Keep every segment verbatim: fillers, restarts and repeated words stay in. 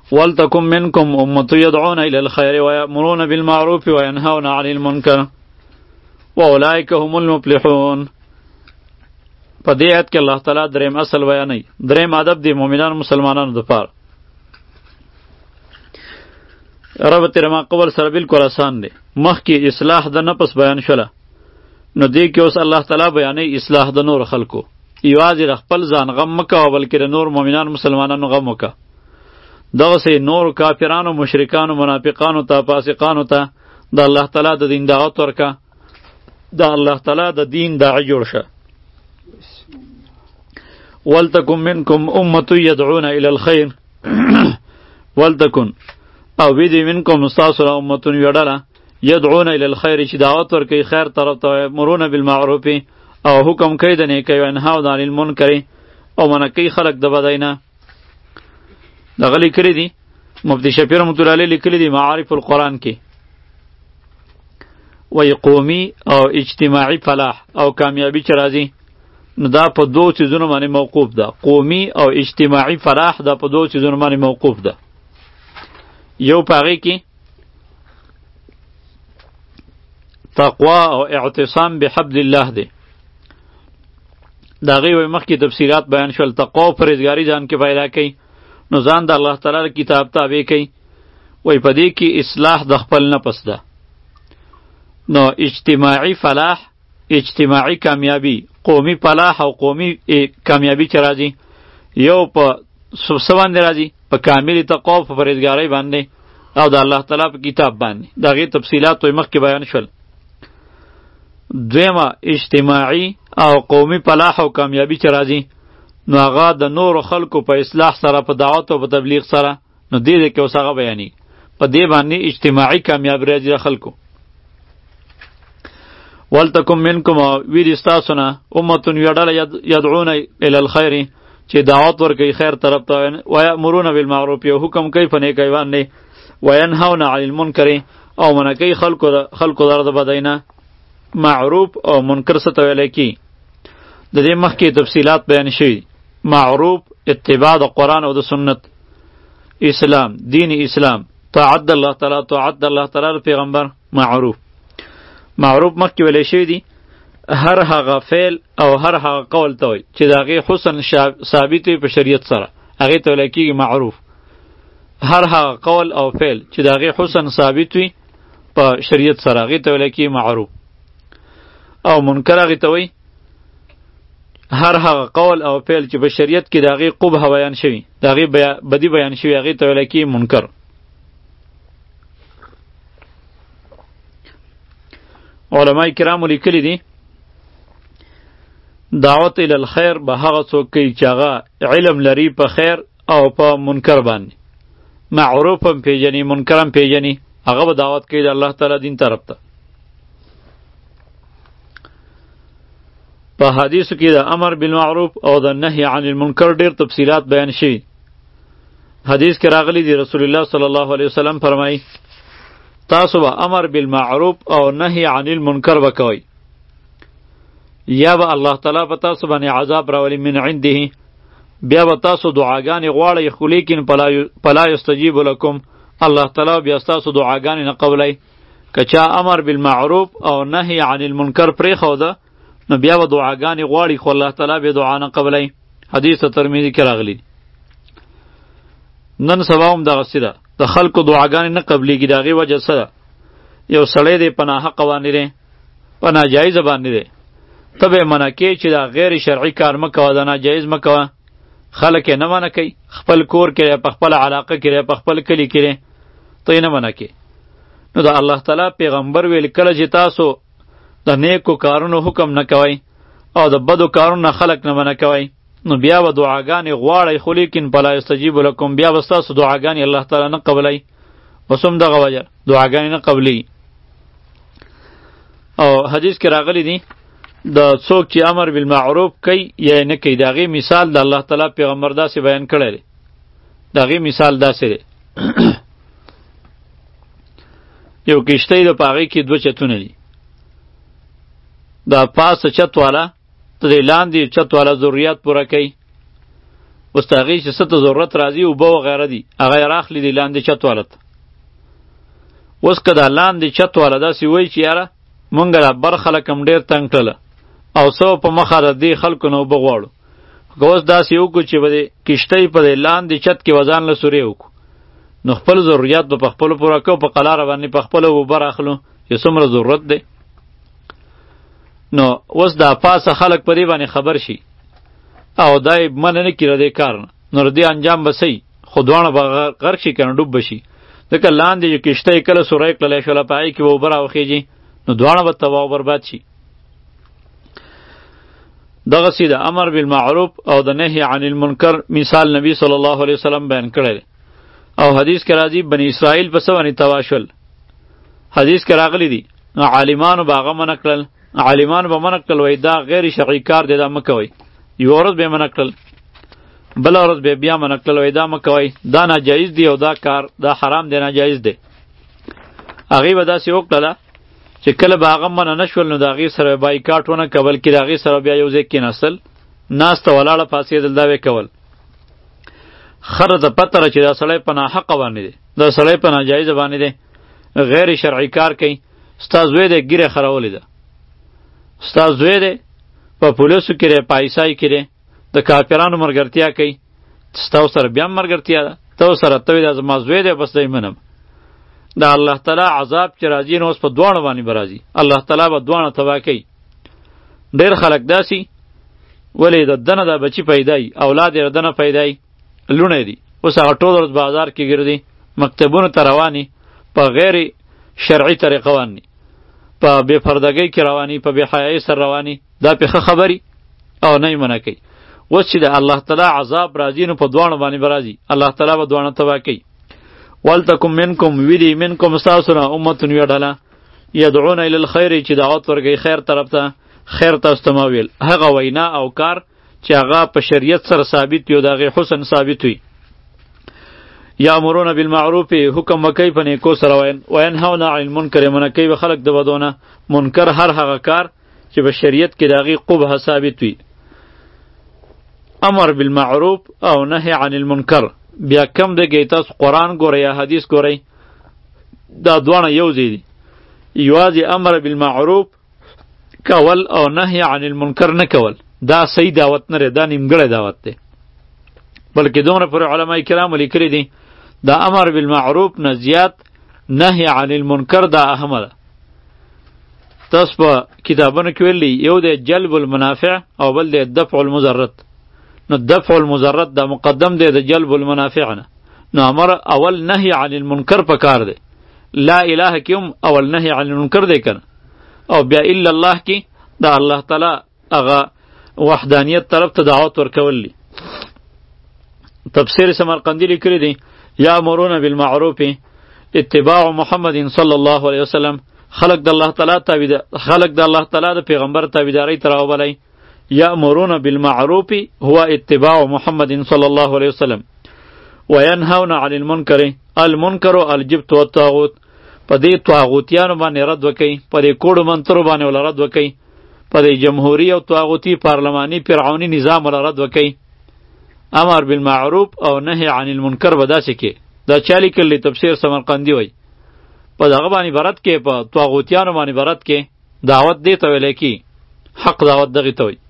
ولتکن منکم امة یدعون الی الخیر ویأمرون بالمعروف وینهون عن المنکر واولئک هم المفلحون. په دې آیت کې الله تعالی دریم اصل بیانوي، دریم ادب دی مؤمنانو مسلمانانو دپاره. ربط رما قبل سره بالکل آسان دی. مخکې اصلاح د نفس بیان شوله، نو دې کې اوس الله تعالی بیانوي اصلاح د نور خلکو. یوازې د خپل ځان غم مه کوه، بلکې د نور مؤمنانو مسلمانانو غم وکړه. دغسې نور کافرانو مشرکانو منافقانو ته فاسقانو ته د الله تعالی د دین دعوت ورکه، د الله تعالی د دین داعی جوړ شه. ولتکن منکم امة یدعون الی الخیر ولتکن او ویدی منکم استاسو را امتون یډله یدعون الی الخیر چې دعوت ورکوي خیر طرف ته، یأمرون بالمعروف او حکم کوي د نیکۍ، وینهون عن المنکر او منع کوي خلک د بدۍ نه. دغه لیکلي دي مفتی شفیع رحمة الله علیه لیکلي دي معارف القرآن کې، وی قومی او اجتماعی فلاح او کامیابی چې راځي نو دا په دو چیزونو باندې موقوف ده. قومی او اجتماعی فلاح دا په دو چیزونو باندې موقوف ده. یو په هغې کې تقوا او اعتصام بحبل الله دی. د هغې وی مخکې تفصیلات بیان شول. تقوا او پرهیزګاري ځان کې پیدا کوي، نو ځان د الله تعالی کتاب تابع کوي. وی په دې کې اصلاح د خپل نفس ده. نو اجتماعی فلاح، اجتماعی کامیابی، قومی فلاح او قومی کامیابی چې راځي یو په څه باندې راځي؟ په کامل تقوا او په پرهیزګارۍ باندې او د الله تعالی په کتاب باندې. د هغې تفصیلات وی مخکې بیان شول. دویمه اجتماعی او قومی فلاح او کامیابی چې راځي نو هغه د نورو خلکو په اصلاح سره، په دعوت او په تبلیغ سره، نو دې دې کې اوس هغه بیاني په دې باندې اجتماعي کامیابي راځي د خلکو. ولتکن منکم وید ستاسو نه امتون یو ډله یدعون الی الخیر چې دعوت ورکوي خیر طرف ته، ویأمرون بالمعروف یو حکم کوي په نیکۍ باندې، وینهون عن المنکر او منع کوي خلکو خلکو در د بدۍ نه. معروف او منکر څه ته ویلی کی د دې مخکې تفصیلات بیان شوي. معروف اتباع د قرآن او د سنت، اسلام دین اسلام، طاعت د الله تعالی، طاعت د الله تعالی پیغمبر. معروف معروف مخکې ویلی شوي دي هر هغه فعل او هر هغه قول ته وایي چې د هغې حسن ثابت وي په شریعت سره، هغې ته ویلی کېږي معروف. هر هغه قول او فعل چې د هغې حسن ثابت وي په شریعت سره، هغې ته ویلی کېږي معروف. او منکر هغې ته وایي هر هغه قول او فعل چې په شریعت کې د هغې قبح بیان شوي، د هغې بدي بیان شوي، هغې ته ویلی کېږي منکر. علماء کرامو لیکلی دي دعوت الی الخیر به هغه څوک کوي چې هغه علم لري په خیر او په منکر باندې، معروف هم پیژني منکر هم پیژني، هغه به دعوت کوي د الله تعالی دین طرف ته. په حدیثو کې د امر بالمعروف او د نهی عن المنکر ډیر تفصیلات بیان شوي. حدیث کې راغلی دی رسول الله صلی الله علیه وسلم فرمایي تاسو به امر بالمعروف او نهی عن المنکر وکوئ، یا به الله تعالی په تاسو باندې عذاب راولي من عنده، بیا به تاسو دعاګانې غواړئ خو لیکن فلا یستجیب لکم، الله تعالی بیا ستاسو دعاګانې نه قبلوي. که چا امر بالمعروف او نهی عن المنکر پرېښوده نو بیا به دعاګانې غواړي خو الله تعالی بیا دعا نه قبلوي. حدیث ترمذي کې راغلی. نن سبا هم دغسې ده، د خلکو دعاګانې نه قبلیږي. د هغې وجه څه ده؟ یو سړی دی په ناحقه باندې دی، په ناجایزه باندې دی، ته به یې منع کوې چې دا غیر شرعي کار مه کوه، دا ناجایز مه کوه. خلک یې نه منع کوي، خپل کور کې دی، په خپله علاقه کې دی، په خپل کلي کې دی، ته یې نه منع کوې. نو د الله تعالی پیغمبر ویل کله چې تاسو د نیکو کارونو حکم نه کوئ او د بدو کارونو نه خلک نه منع کوئ نو بیا به دعاګانې غواړئ خو لیکن فلا یستجیب لکم، بیا به ستاسو دعاګانې الله تعالی نه قبلوي. اوس هم دغه وجه دعاګانې نه قبلوي. او حدیث کې راغلی دی د څوک چې امر بالمعروف کوي یا نه کوي، د هغې مثال د الله تعالی پیغمبر داسې بیان کړی دی. د هغې مثال داسې دی یو کشتی ده، په هغې کې دوه چتونه دي. د پاسه چت والا ته د لاندې چت والا ضروریات پوره کوي، اوس د هغې چې څه ته ضرورت راځي اوبه وغیره دي هغه یې راخلي دي لاندې چت والا ته. اوس که دا لاندې چت والا داسې وایي چې یاره مونږ دا بر خلک هم ډېر تنګ کړله او څه په مخه د دې خلکو نه اوبه غواړو، که اوس داسې وکړو چې به د کښتۍ په دې لاندې چت کې به ځان له سورې وکړو نو خپل ضروریات به په خپلو پوره کوو، په قلاره باندې په خپله اوبه راخلو چې څومره ضرورت دی. نو اوس دا پاسه خلک په دې باندې خبر شي او دا یې منع نه کړي د دې کار نه، نو د دې انجام به څه وي؟ خو دواړه به غرق شي که نه ډوب به شي. ځکه لاندې چې کښتۍ کله سوری کړلی شوله په هغې کې به اوبه راوخېږي نو دواړه به تباه او برباد شي. دغسې د امر بالمعروف او د نهي عن المنکر مثال نبی صلی الله علیه وسلم بیان کړی دی. او حدیث کې راځي بني اسرائیل په څه باندې تباه شول، حدیث کې راغلی دي نو عالمانو به هغه منع کړل، عالمانو به منع کړل وایي دا غیر شرعي کار دی دا مه کوئ. یوه ورځ به یې منع کړل، بله ورځ به بیا منع کړل وایي دا مه کوئ، دا ناجایز دی او دا کار دا حرام دی ناجایز دی. هغې به داسې وکړله چې کله به هغه منع نه شول نو د هغې سره بایکاټ ونه که بلکې د هغې سره بیا یو ځای کېناستل، ناسته ولاړه پاڅېدل دا به کول. خره ته پته ده چې دا سړی په ناحقه باندې دی، دا سړی په ناجایزه باندې دی، غیر شرعي کار کوي. ستا زوی دی ګیره خرولې ده، ستا زوی دی په پولیسو کې دی، په ایسای کې دی، د کافرانو ملګرتیا کوي، ستا سره بیا هم ملګرتیا ده، ته سره ته وایې دا زما زوی دی بس دی منم. دا الله تعالی عذاب چې راځي نو اوس په دواړو باندې به راځي، الله تعالی به دواړه تباه کوي. ډېر خلک داسې ولې د دنه دا بچي پیدا وي، اولاد یې د دنه پیدا وي، لوڼی دي، اوس هغه ټول ورځ بازار کې ګرځي، مکتبونو ته رواني، په غیر شرعي طریقه رواني، په بې پردګۍ کې رواني، په بې حیایۍ سره رواني، دا پې ښه خبرې او نه یې منع کوي. اوس چې د الله تعالی عذاب راځي نو په دواړو باندې به راځي، الله تعالی به دواړه تباه کوي. ولتکم منکم ویلی منکم ستاسو نه امتون یوه ډله یدعون الی الخیر چې دعوت ورکوي خیر طرف ته، خیر تاسو ته ما ویل هغه وینا او کار چې هغه په شریعت سره ثابت وي او د هغې حسن ثابت وي. یامرون بالمعروف حکم وکوي په نیکو سره، وینهون عن المنکر منع کوي به خلک د بدو نه، منکر هر هغه کار چې په شریعت کې د هغې قبح ثابت وي. امر بالمعروف او نهی عن المنکر بیا کم دی که تاسو قرآن ګورئ یا حدیث ګورئ دا دواړه یو ځای دي. یوازې امر بالمعروف کول او نهی عن المنکر نه کول دا صحیح دعوت نه دی، دا نیمګړی دعوت دی. بلکې دومره پورې علما کرامو لیکلي دي دا امر بالمعروف نه زیات نهی عن المنکر دا اهمه ده. تاسو په کتابونو کې ویلي یو دی جلب المنافع او بل دی دفع المضرت. نو دفع المضرت دا مقدم دی د جلب المنافع نه، نو امر اول نهی عن المنکر په کار دی. لا اله کې هم اول نهی عن المنکر دی کنه، او بیا الا الله کې دا الله تعالی هغه وحدانیت طرف ته دعوت ورکول دي. تفسیر سمرقندی لیکلی دی یامرون بالمعروف اتباع محمد صلی الله علیه وسلم، خلق د الله تعالی تابع خلق د الله تعالی د پیغمبر تابعداري ته راوبلئ. یامرون بالمعروف هو اتباع محمد صلی الله علیه وسلم وینهون عن المنکر المنکر الجبت والطاغوت. په دې طاغوتیانو باندې رد وکئ، په دې کوډو منترو باندې ول رد وکئ، په دې جمهوری او طاغوتی پارلمانی فرعونی نظام ول رد وکئ. امر بالمعروف او نهی عن المنکر به داسې کې دا چا لیکلی تفسیر سمرقندی وای په دغه باندې برت کې په طاغوتیانو باندې برت کې دعوت دی ته ویل کی حق دعوت دغه ته وای.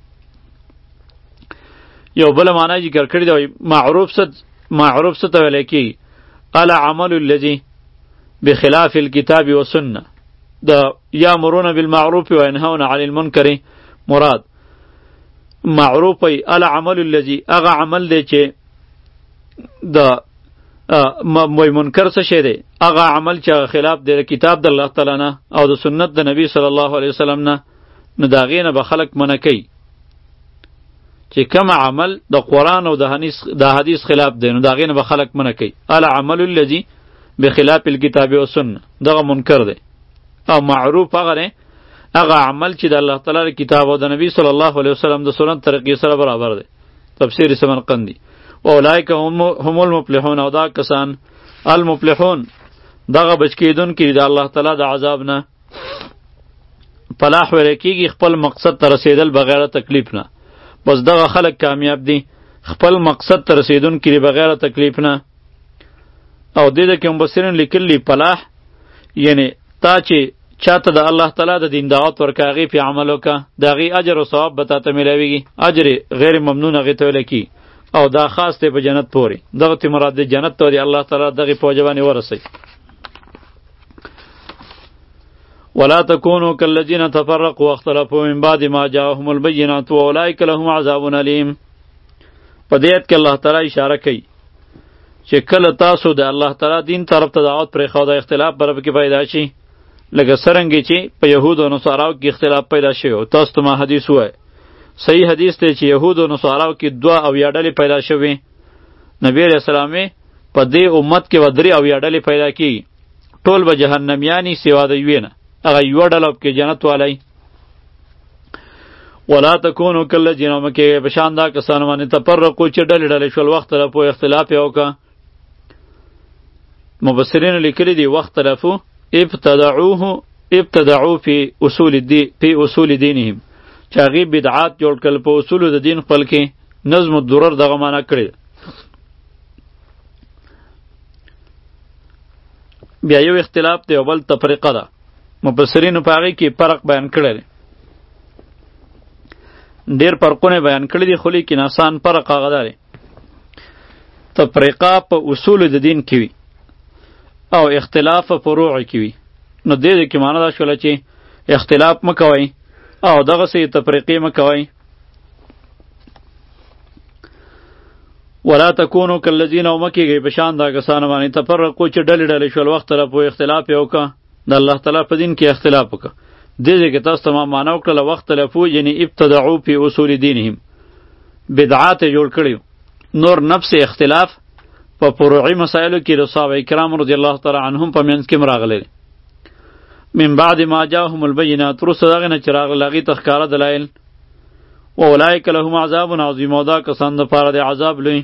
یو بل معنی ذکر کړی دی معروف ست معروف ست ویل کی العمل الذي بخلاف الكتاب والسنه. دا یامرون بالمعروف وینهون عن المنکر مراد معروف ای العمل الذي اغه عمل دی چې د موی منکر څه شی دی اغه عمل چې خلاف دی کتاب د الله تعالی نه او د سنت د نبی صلی الله علیه وسلم نه، نو دا غینه به خلق منع کوي. چې کوم عمل د قرآن او د حدیث د حدیث خلاف دی نو دا غینه به خلق منع کوي. العمل الذي بخلاف الكتاب والسنه دغه منکر دی، او معروف هغه دی هغه عمل چې د الله تعالی کتاب او د نبی صلی الله علیه وسلم د سنت طریقې سره برابر دی. تفسیر سمرقندی اولئک هم المفلحون او دا کسان المفلحون دغه بچ کیدونکي د الله تعالی د عذاب نه. فلاح ویل کیږي خپل مقصد ته رسیدل بغیر تکلیف نه، بس دغه خلق کامیاب دي. خپل مقصد ته رسیدونکي دي بغیر تکلیف نه. او دې کې مبصرین لیکلي فلاح یعنی تا چې چاته د الله تعالی د دین دعوت ورکړه هغې پې عمل وکړه د هغې اجر او ثواب به تا ته میلاویږي، اجر غیر ممنون هغې ته ویلی کي. او دا خاص دی په جنت پورې، دغه تی مراد دی جنت ته دی الله تعالی دغې په وجه باندې ورسوي. ولا تكونوا كالذين تفرقوا واختلفوا من بعد ما جاءهم البينات واولئك لهم عذاب الیم. په دې آیت کې الله تعالی اشاره کوي چې کله تاسو د الله تعالی دین طرف ته دعوت پرېښود د اختلاف به رب کې پیدا شي، لکه څرنګې چې په یهودو او نصاراو کې اختلاف پیدا شوی و. تاسو ته ما حدیث ووایه، صحیح حدیث دی چې یهودو او نصاراو کې دوه اویا ډلې پیدا شوې. نبی علیه السلام په دې امت کې به درې اویا ډلې پیدا کېږي، ټول به جهنمیانې سوا د یوې نه، هغه یوه ډله کې جنت والی. ولا تکونو کالذین مه کېږئ په شان دا کسانو باندې تفرقو چې ډلې ډلې شول واختلفو اختلاف یې وکړه. مبصرینو لیکلي دي واختلفو ابتدعوه ابتدعو فی اصول الدین فی اصول دینهم، چې هغې بدعات جوړ کړل په اصولو د دین خپل کې. نظم الدرر دغه معنا کړې. بیا یو اختلاف دی او بل تفریقه ده. مفسرینو په هغې کې فرق بیان کړی دی، ډېر فرقونه بیان کړي دي، خو لیکن آسان فرق هغه دی تفریقه په اصولو د دین کې وي او اختلاف په فروع کې وي. نو دې دې کې معنا دا شوله چې اختلاف مه کوئ او دغسې تفریقې مه کوئ. ولا تکونو کالذین او مه کېږئ په شان دا کسانو باندې تفرقو چې ډلې ډلې شول واختلفو اختلاف یې وکړه د الله تعالی په دین کې اختلاف وکړه. دې دې کې تاسو ته ما معنا وکړله واختلفو یعنی ابتدعو فی اصول دینهم، بدعات یې جوړ کړي. نور نفس اختلاف په فروعي مسایلو کې د صحابه کرام رضی الله تعالی عنهم په منځ کې راغلی. من بعد ما جاءهم البینات، وروسته د هغې نه چې راغلل هغې ته ښکاره دلایل. واولئک لهم عذاب عظیم، او دا کسان دپاره د عذاب لوی.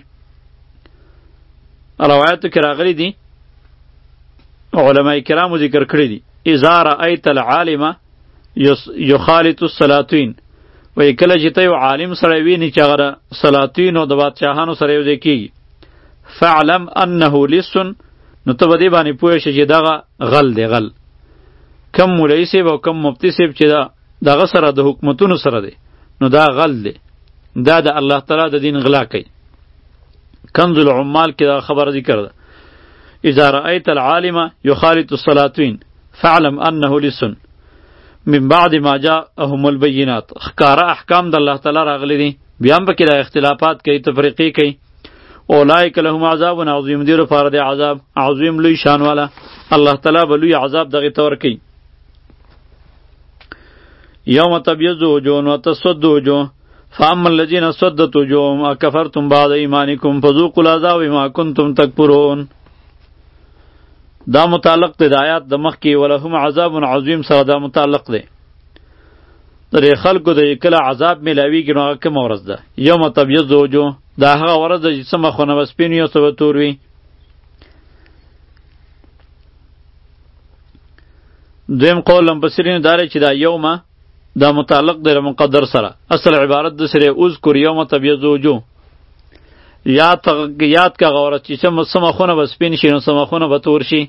روایاتو کې راغلی دي، علماء کرامو ذکر کړي دي اذا رأیت العالم یخالط السلاطین، وایي کله چې ته یو عالم سړی ویني چې هغه د سلاطینو د بادشاهانو سره یو ځای کېږي، فاعلم انه لص، نو ته به دې باندې پوه شې چې دغه غل دی. غل کم مولوي صاحب او کم مفتي صاحب چې دا دغه سره د حکومتونو سره دی، نو دا غل دی، دا د الله تعالی د دین غلا کوي. کنز العمال کې دا خبر ذکر ده اذا رأیت العالم یخالط السلاطین فاعلم انه لص من بعد ما جاءهم البینات. ښکاره احکام د الله تعالی راغلي دي، بیا هم پکې دا اختلافات کوي، تفریقې کوي. اولئک لهم عذاب عظیم، دې لپاره د عذاب عظیم لوی شان والا الله تعالی به لوی عذاب دغې ته ورکوي. یوم تبیض وجوه وتسود وجوه فاما الذین اسودت وجوههم اکفرتم بعد ایمانکم فذوقوا العذاب بما کنتم تکفرون. دا متعلق دی د آیات د مخکې ولهم عذاب عظیم سره دا متعلق دی. د دې خلکو د کله عذاب میلاویږي نو هغه کومه ورځ ده؟ یوم تبیض وجوه، دا هغه ورځ ده چې څه مخونه به سپین وي او څه به تور وي. دویم قول مفسرینو دا دی چې دا یومه دا متعلق دی مقدر سره، اصل عبارت د سره اذکر یوم تبیض وجوه، یاد یاد کا غوړه چې څه مخونه به سپین شي نو څه مخونه به تور شي.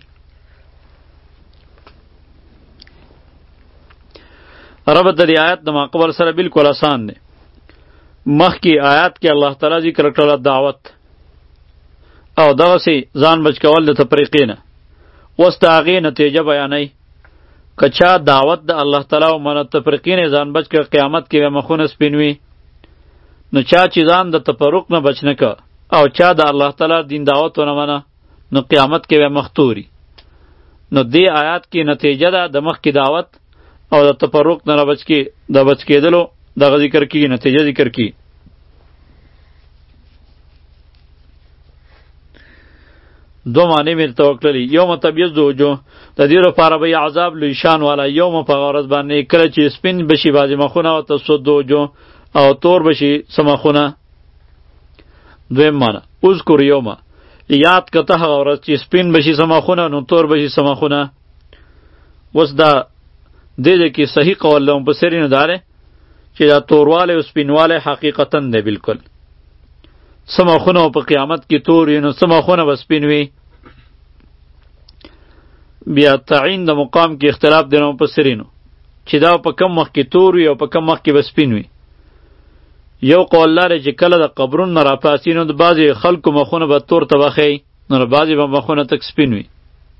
ربط د دې آیات د ماقبل سره بالکل آسان دی. مخکې آیات کې الله تعالی ذکر کړل دعوت او دغسې ځان بچ کول د تفریقې نه، اوس د هغې نتیجه بیانوي. که چا دعوت د الله تعالی ومنه، تفریقې نه ځان بچ کړه، قیامت کې به مخونه سپین وي. نو چا چې ځان د تفرق نه بچ نه که او چا د الله تعالی دین دعوت ونه منه، نو قیامت کې به مخ توري. نو دې آیات کې نتیجه ده د مخکې دعوت او د تفرق نه بچ کې د بچ کېدلو دغه ذکر کېږي، نتیجه ذکر کېږي. دو معنی مې ورته وکړلې. یوم تبیض وجوه، د دې لپاره به عذاب لوی شان والا یوم په هغه ورځ باندې کله چې سپین بشي بعضې مخونه او تسود وجوه او تور بشي سمخونه. دویم معنی اذکر یومه، یاد کته هغه ورځ چې سپین بشي سمخونه نو تور بشي سمخونه. اوس دا دې دې کې صحیح قول له مفسرینو دا دی چې دا توروالی او سپینوالی حقیقتا دی بالکل. څه مخونه په قیامت کې تور وي نو څه مخونه به سپین وي. بیا تعین د مقام کې اختلاف دی نو مفسرینو چې دا په کم مخ کې تور وي او په کم مخ کې به سپین وي. یو قول لري چې کله د قبرونو نه راپاڅي نو د بعضې خلکو مخونه به تور تبخی نو د بعضې به مخونه تک سپین وي.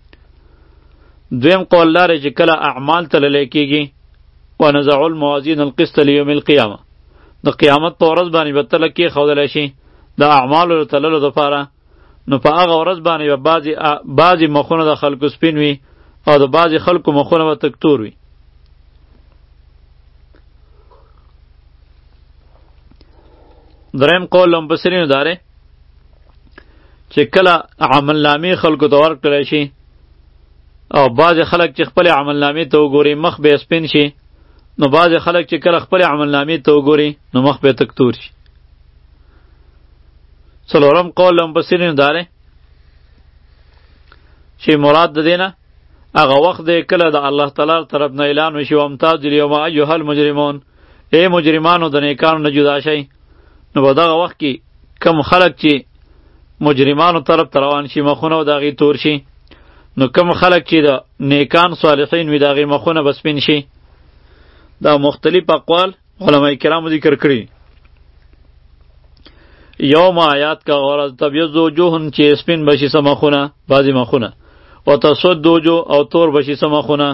دویم قول لري چې کله اعمال تللی کېږي ونزع الموازین القسط لیوم القیامه د قیامت په ورځ باندې به تله کېښودلی شي د اعمالو د تللو دپاره نو په هغه ورځ باندې به بعضې بعضې مخونه د خلکو سپین وي او د بعضې خلکو مخونه به تک تور وي. دریم قول له مفسرینو دا دی چې کله عملنامې خلکو ته ورکړلی شي او بعضې خلک چې خپلې عملنامې ته وګوري مخ به یې سپین شي نو بعضې خلک چې کله خپلې عملنامې ته وګوري نو مخ به یې تک تور شي. څلورم قول له مفسرینو دا دی چې مراد د دې نه هغه وخت دی کله د الله تعالی طرف نه اعلان وشي وامتازوا الیوم ایها المجرمون ای مجرمانو د نیکانو نه جدا شئ نو په دغه وخت کې کم خلک چې مجرمانو طرف ته روان شي مخونه به د هغې تور شي نو کم خلک چې د نیکان صالحین وي د هغې مخونه به سپین شي. دا مختلف اقوال علماء کرامو ذکر کړي. یوم آیات کا غرض تبیض وجوهن چې سپین بشي څه مخونه بعضې مخونه و تسود وجوه او تور بشي څه مخونه.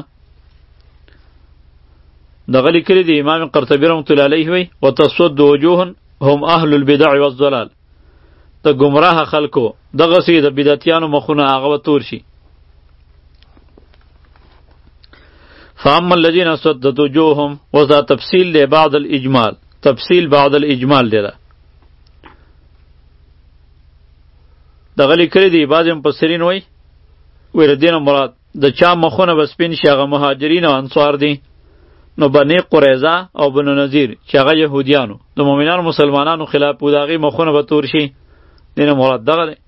دغه لیکلي دي امام قرطبي رحمة الله علیه وی و تسود وجوهن هم اهل البدع والضلال د گمراه خلکو دغسې د بدعتیانو مخونه هغه به تور شي. فاما الذین اسودت وجوههم اوس دا تفصیل دی بعد الاجمال تفصیل بعد الاجمال دی دا دغه لیکلي دي بعضې مفسرین وایي وایي د دې نه مراد د چا مخونه به سپین شي هغه مهاجرین او انصار دي نو بنی قریظه او بنو نذیر چې هغه یهودیانو د مؤمنانو مسلمانانو خلاف و د هغې مخونه به تور شي دې نه مراد دغه دی.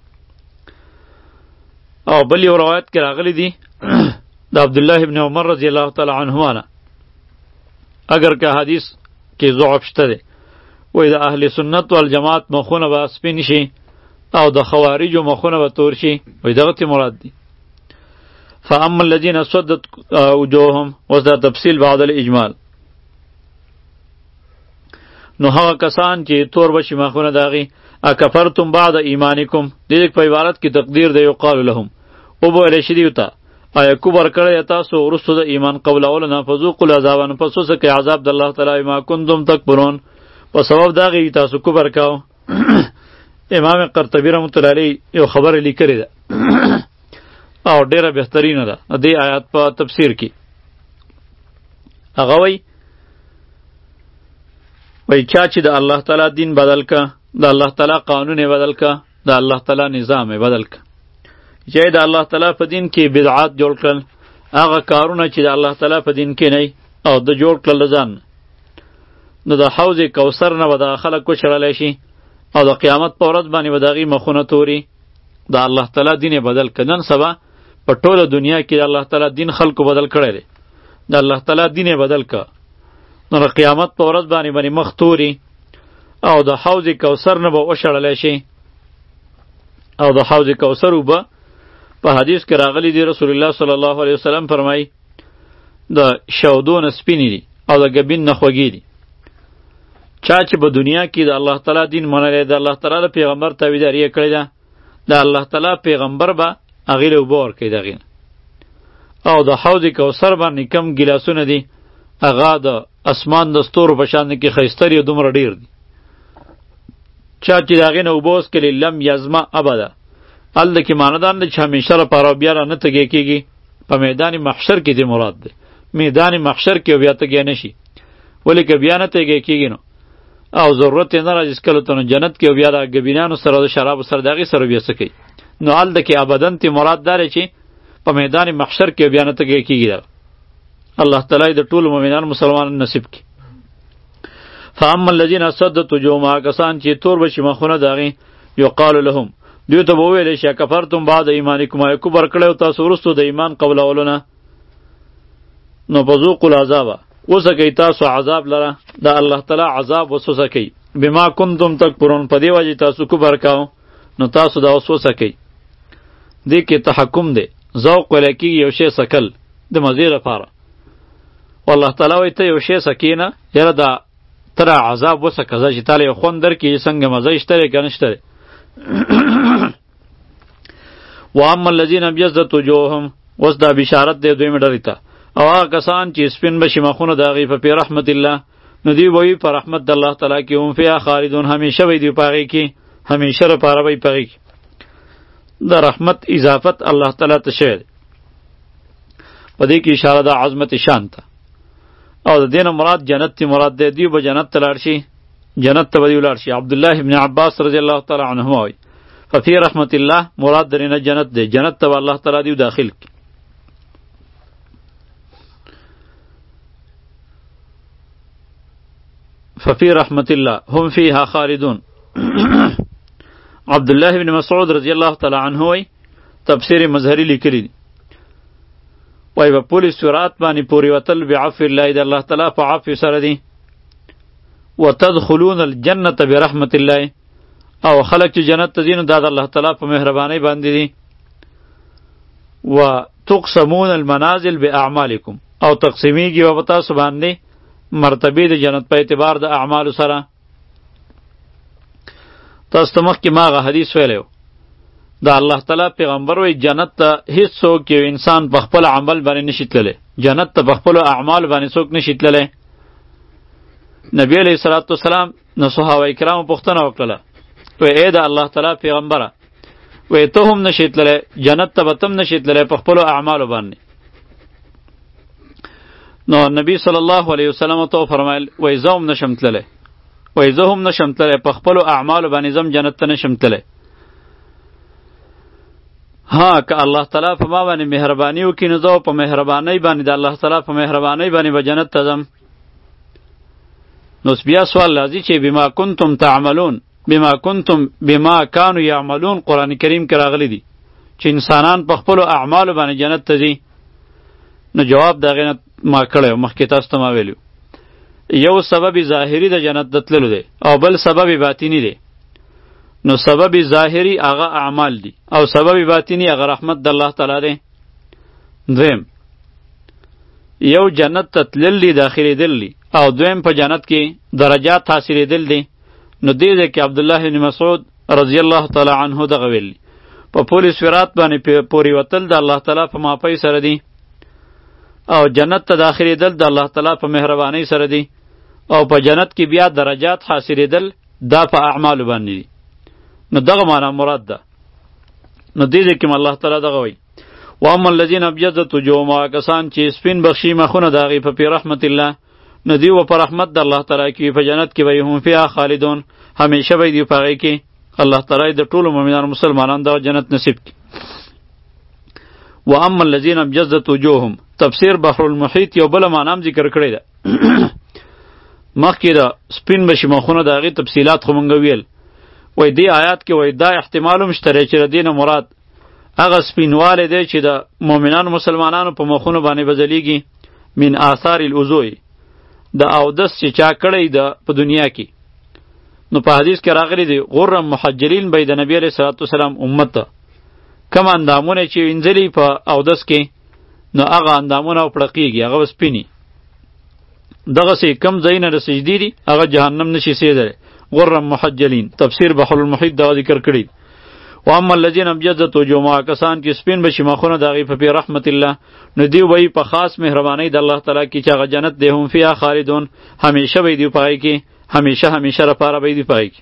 او بل یو روایت کې راغلی دي د عبدالله ابن عمر رضی الله تعالی عنهما نه اگر که حدیث کې ضعف شته دی وایي د اهل سنت والجماعت مخونه به سپین شي او د خوارجو مخونه به تور شي وایي دغه تی مراد دی. فاما الذين اسودت وجوههم اوس دا تفصیل بعد الاجمال نو هغه کسان چې تور بشي مخونه د هغې اکفرتم بعد ایمانکم دې په عبارت کې تقدیر دی یقال لهم او به ویلی شي دیو ته آیا کبر کړی تاسو وروسته د ایمان قبلولو نه فذوقوا العذاب نو پس وڅکئ عذاب د الله تعالی بما کنتم تکبرون په سبب د هغې تاسو کبر کوو. امام قرطبي رحمة الله علیه یو خبره لیکلې ده او ډیره بهترینه ده دې آیات په تفسیر کې. هغه وایي وایي چا چې د الله تعالی دین بدل که د الله تعالی قانون بدل که د الله تعالی نظام بدل که چې د الله تعالی په دین کې بدعات جوړ کړل هغه کارونه چې د الله تعالی په دین کې نه او د جوړ کړل ځان نو د حوض کوثر نه به دغه خلک وچړلی شي او د قیامت په ورځ باندې به د هغې مخونه توري د الله تعالی دین بدل که. نن سبا په ټوله دنیا کې د الله تعالی دین خلکو بدل کړی دی د الله تعالی دین بدل که نو د قیامت په ورځ باندې باندې مخ توري او د حوض کوثر نه به وشړلی شي او د حوض کوثر اوبه په حدیث کې راغلی دی رسول الله صلی الله علیه وسلم فرمایي د شودو نه سپینې دي او د ګبین نه خوږې دي. چا چې په دنیا کې د الله تعالی دین منلی د الله تعالی پیغمبر تابعداري یې کړې ده د الله تعالی پیغمبر به هغې له اوبه ورکوي د هغې او د حوض کوثر باندې کم ګیلاسونه دي هغه د اسمان د ستورو په شان کې ښایسته دي دومره ډېر دي. چا چې د هغې نه اوبه وڅکلې لم یزمه ابده هلته کې معنادان دی چې همیشه لپاره بیا را نه تږی کېږي په میدان محشر کې دې مراد دی میدان محشر کې بیا تږی نه شي ولې که بیا نه تږی کېږي نو او ضرورت یې نه راځي څکلو ته نو جنت کې بیا د ګبینانو سره د شرابو سره د هغې سره بیا څه کوي نو هلته کې ابدن تی مراد دا دی چې په میدان محشر کې بیا نه تږی کېږي دغه الله تعالی د ټولو مؤمنانو مسلمانانو نصیب کړي. فاما الذین اسودت وجوههم هغه کسان چې تور بشي مخونه د هغې یقال لهم دوی ته به وویلی شي کفرتم بعد ایمانکم آیا کفر کړی تاسو وروسته د ایمان قبلولو نه نو فذوقوا العذاب وڅکئ تاسو عذاب لره د الله تعالی عذاب وسوسه کوي بما کنتم تکفرون په دې وجه تاسو کفر کاو نو تاسو دا اوس وسکئ. دې کې تحکم دی، ذوق ویلی کېږي یو شی سکل د مزې لپاره. والله تعالی وایي ته یو شی سکې نه، یاره دا ته را عذاب وسکه ځه چې تاله یو خوند درکړي څنګه مزه شته دی که نشته دی. واما الذین ابیضت وجوههم، اوس دا بشارت دی دویمې ډلې ته. او هغه کسان چې سپین به شي مخونه د هغې په فی رحمت الله، نو دوی به وي په رحمت د الله تعالی کې، هم فیها خالدون، همیشه به دوی په هغې کې، همیشه لپاره به یې په هغې کې. د رحمت اضافت الله تعالی ته شوی دی. په دې کې اشاره ده عظمت شان ته. او د دې نه مراد جنت تی مراد دی، دوی به جنت ته لاړ شي، جنت ته به دوی لاړ شي. عبدالله ابن عباس رضی الله تعالی عنهما وایي ففي رحمت الله مراد درې نه جنت دی، جنت ته به الله تعالی دوی داخل کړي. ففي رحمت الله هم فيها خالدون. عبدالله ابن مسعود رضی الله تعالی عنه وایي تفسیر مظهری لیکلی دی، وایي په پل صراط باندې پورې وتل بعفو الله د الله تعالی په عفو سره دی. وتدخلون الجنة برحمت الله، او خلق چې جنت ته ځي نو دا د الله تعالی په مهربانۍ باندې دي. وتقسمون المنازل باعمالکم، او تقسیمیږي به په تاسو باندې مرتبې د جنت په اعتبار د اعمالو سره. تاسو ته مخکې ما هغه حدیث ویلی و، د الله تعالی پیغمبر وایي جنت ته هیڅ څوک یو انسان په خپل عمل باندې نشي تللی، جنت ته په خپلو اعمالو باندې څوک نشي تللی. نبی علیه صلات وسلام نو صحابه کرامو پوښتنه وکړله، وی ای د الله تعالی پیغمبره، وی ته هم نشي تللی، جنت ته به تم نشي تللی په خپلو اعمالو باندې. نو نبی صلی الله علیه وسلم ته فرمایل وی زه هم نشم تللی، وی زه هم نشم تللی په خپلو اعمالو باندې زم جنت ته نشم تللی. ها که الله تعالی په ما باندې مهرباني وکړي نو زه په مهربانۍ باندې د الله تعالی په مهربانۍ باندې به جنت ته ځم. نو بیا سوال راځي چې بما کنتم تعملون، بما کنتم بما کانوا یعملون قرآن کریم کې راغلی دی چې انسانان په خپلو اعمالو باندې جنت ته ځي. نو جواب د هغې نه ما کړی و، مخکې تاسو ته ما ویلي و. یو سبب ظاهري د جنت د تللو دی او بل سبب باطني دی. نو سبب ظاهري هغه اعمال دي او سبب باطني هغه رحمت د الله تعالی دی. دویم یو جنت ته تلل دي، داخلېدل دي، او دویم په جنت کې درجات حاصلېدل دي. نو دې ځای کې عبدالله بن مسعود رضی الله تعالی عنه دغه ویلي په پل صراط باندې پورې وتل د الله تعالی په معافۍ سره دي، او جنت ته داخلېدل د الله تعالی په مهربانۍ سره دي، او په جنت کې بیا درجات حاصلېدل دا په اعمالو باندې دي. نو دغه معنا مراد ده. نو دې ځای کې الله تعالی دغه وایي واما الذین ابیضت وجوههم، هغه کسان چې سپین بخشي مخونه د هغې په فی رحمت الله، نو دوی به په رحمت د الله تعالی کې په جنت کې به هم فیها خالدون، همیشه به دوی په هغې کې. الله تعالی د ټولو مؤمنانو مسلمانانو دغه جنت نصیب کړي. واما الذین ابیضت وجوههم، تفسیر بحر المحیط یو بله معنا هم ذکر کړې ده. مخکې د سپین بشي مخونه د هغې تفصیلات خو مونږ ویل. وایي دې آیات کې وایي دا احتمال هم شته چې د دې نه مراد هغه سپینوالی دی چې د مؤمنانو مسلمانانو په مخونو باندې به ځلیږي من آثار الوضوء، د اودس چې چا کړی د په دنیا کې. نو په حدیث کې راغلی دی غرم محجلین به د نبی علیه صلات وسلام امت ته کوم اندامونه چې وینځلي په اودس کې، نو هغه اندامونه پړقېږي، هغه به سپینې. دغسې کم ځایونه د سجدې دي هغه جهنم نشي سیدلی. غرم محجلین تفسیر بحر المحیط دا ذکر کړی. واما الذین ابیضت وجوههم، کسان چې سپین بشي مخونه د هغې په فی رحمت الله، نو دوی به په خاص مهربانۍ د الله تعالی کې چې هغه جنت دی هم فیها خالدون، همیشه به دوی په هغې کې، همیشه همیشه لپاره به دوی په هغې کې.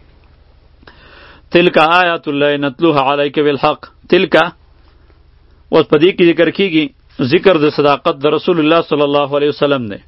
تلک آیات الله نتلوها علیک بالحق. تلک اوس په دې کې ذکر کېږي ذکر د صداقت د رسول الله صلی الله علیه وسلم دی.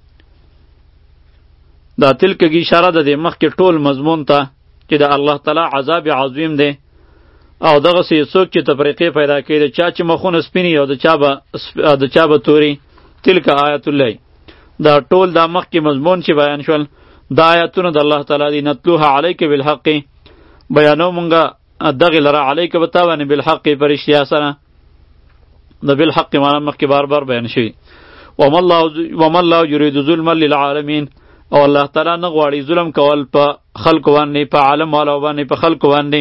دا تلک کی اشاره ده د مخکې ټول مضمون ته چې د الله تعالی عذاب عظیم دی، او دغه سي څوک چې تفریقې پیدا کوي، د چا چې مخونه سپینی او د چا به د چا به توري. تلک آیات الله، دا ټول دا مخکې مضمون چې بیان شول دا آیاتونه د الله تعالی دی. نتلوها علیک بالحق، بیانو مونږه دغه لره علیک بتا باندې بالحق پر اشتیا سره. د بالحق معنا مخکې بار بار بیان شوی. وما الله وما الله یرید ظلما للعالمین، او الله تعالی نه غواړي ظلم کول په خلکو باندې، په عالم والو باندې، په خلکو باندې.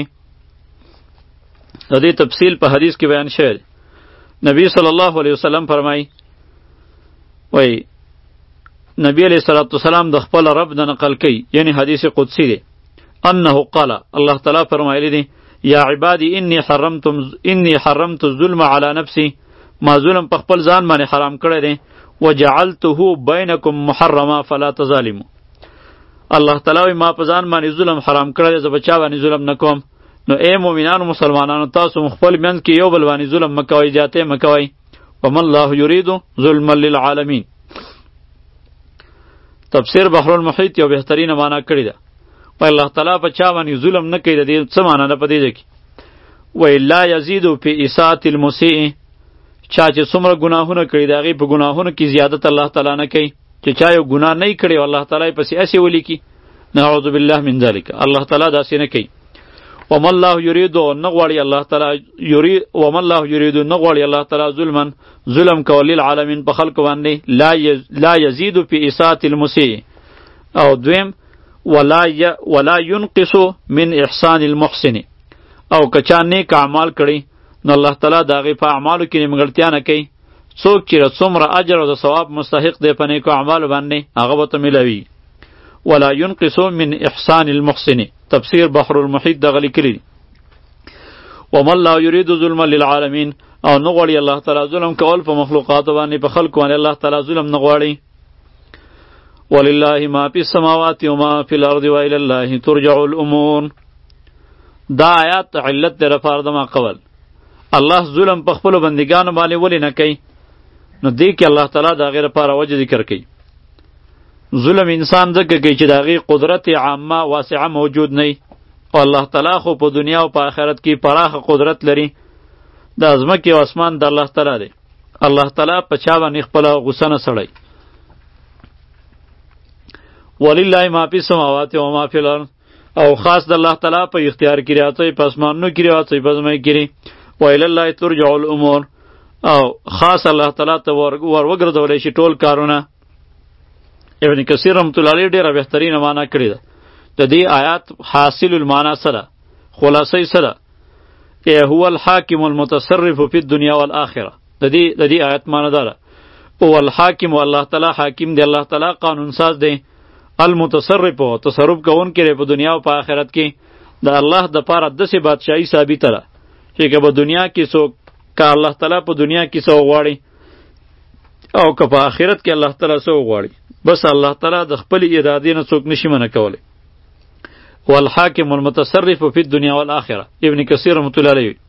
د دې تفصیل په حدیث کې بیان شوی. نبی صلی الله علیه وسلم فرمایي، وای نبی علیہ الصلوۃ والسلام د خپل رب نه نقل کوي، یعنی حدیث قدسی دی، انه قال، الله تعالی فرمایلی دی، یا عبادی انی حرمتم انی حرمت الظلم علی نفسی، ما ظلم په خپل ځان باندې حرام کړی دی، وجعلته بینکم محرما فلا تظالموا. الله تعالی ما په ځان باندې ظلم حرام کړی دی، زه په چا باندې ظلم نه کوم. نو اے مؤمنانو مسلمانانو، تاسو خپل منځ کې یو بل باندې ظلم مکوئ، جاته مکوئ. وما الله یرید ظلما للعالمین. تفسیر بحر المحیط یو بهترینه معنا کړی ده. و الله تعالی په چا باندې ظلم نه کوي. د دې څه معنا ده په دې کې؟ و لا یزید فی اساءة المسیء، چا چې څومره ګناهونه کړي د هغې په ګناهونو کې زیادت الله تعالی نه کوي. چې چا یو ګناه نه کړی او الله تعالی پسې اسې ولیکي، نعوذ بالله من ذلک، الله تعالی داسې نه کوي. وما الله یرید نغواړي الله تعالی یرید وما الله یرید نغواړي الله تعالی ظلما ظلم کول للعالمین په خلق باندې. لا یز لا یزید فی اساءة المسیء. او دویم ولا ی ولا ينقص من احسان المحسن. او کچا نیک اعمال کړي نو الله تعالی د هغې په اعمالو کې نیمګړتیا نه کوي. څوک چې څومره اجر او د ثواب مستحق دی په نیکو اعمالو باندې، هغه به ته میلاوي. ولا ينقص من احسان المحسن. تفسیر بحر المحیط دغه لیکلی. وما الله یرید ظلما للعالمین. او نه غواړي الله تعالی ظلم کول په مخلوقاتو باندې، په خلکو باندې الله تعالی ظلم نه غواړي. ولله ما فی السماوات وما فی الارض والی الله ترجع الامور. دا آیات علت دی لپاره د ما قول. الله ظلم په خپلو بندګانو باندې ولې نه کوي؟ نو دې کې الله تعالی د هغې لپاره وجه ذکر کوي. ظلم انسان ځکه کوي چې د هغې قدرت عامه واسعه موجود نه وي، او الله تعالی خو په دنیا او په آخرت کې پراخه قدرت لري. د ځمکې او اسمان د الله تعالی دی. الله تعالی په چا باندې خپله غصه نه سړی. ولله ما فی السماوات و ما فی الارض. او خاص د الله تعالی په اختیار کې راځي، په اسمانونو کې راځي، په ځمکه کې. و الی الله ترجع الامور. او خاص الله تعالی ته ور وګرځولی شي ټول کارونه. ابن کثیر رحمت الله علیه ډېره بهترینه معنا کړې ده. د دې آیات حاصل المعنا څه ده؟ خلاصه څه ده؟ هو الحاکم المتصرف فی الدنیا والآخره. د دې د دې آیات معنا ده هو الحاکم، الله تعالی حاکم دی، الله تعالی قانون ساز دی. المتصرف، تصرف کوونکی دی په دنیا او په آخرت کې. د الله د پاره داسې بادشاهي ثابته ده چې که په دنیا کې څوک که الله تعالی په دنیا کې څه وغواړي او که په آخرت کې الله تعالی څه وغواړي، بس الله تعالی د خپل ارادې نه څوک نشي منع کولی. والحاکم المتصرف فی الدنیا والآخره. ابن کثیر رحمت الله علیه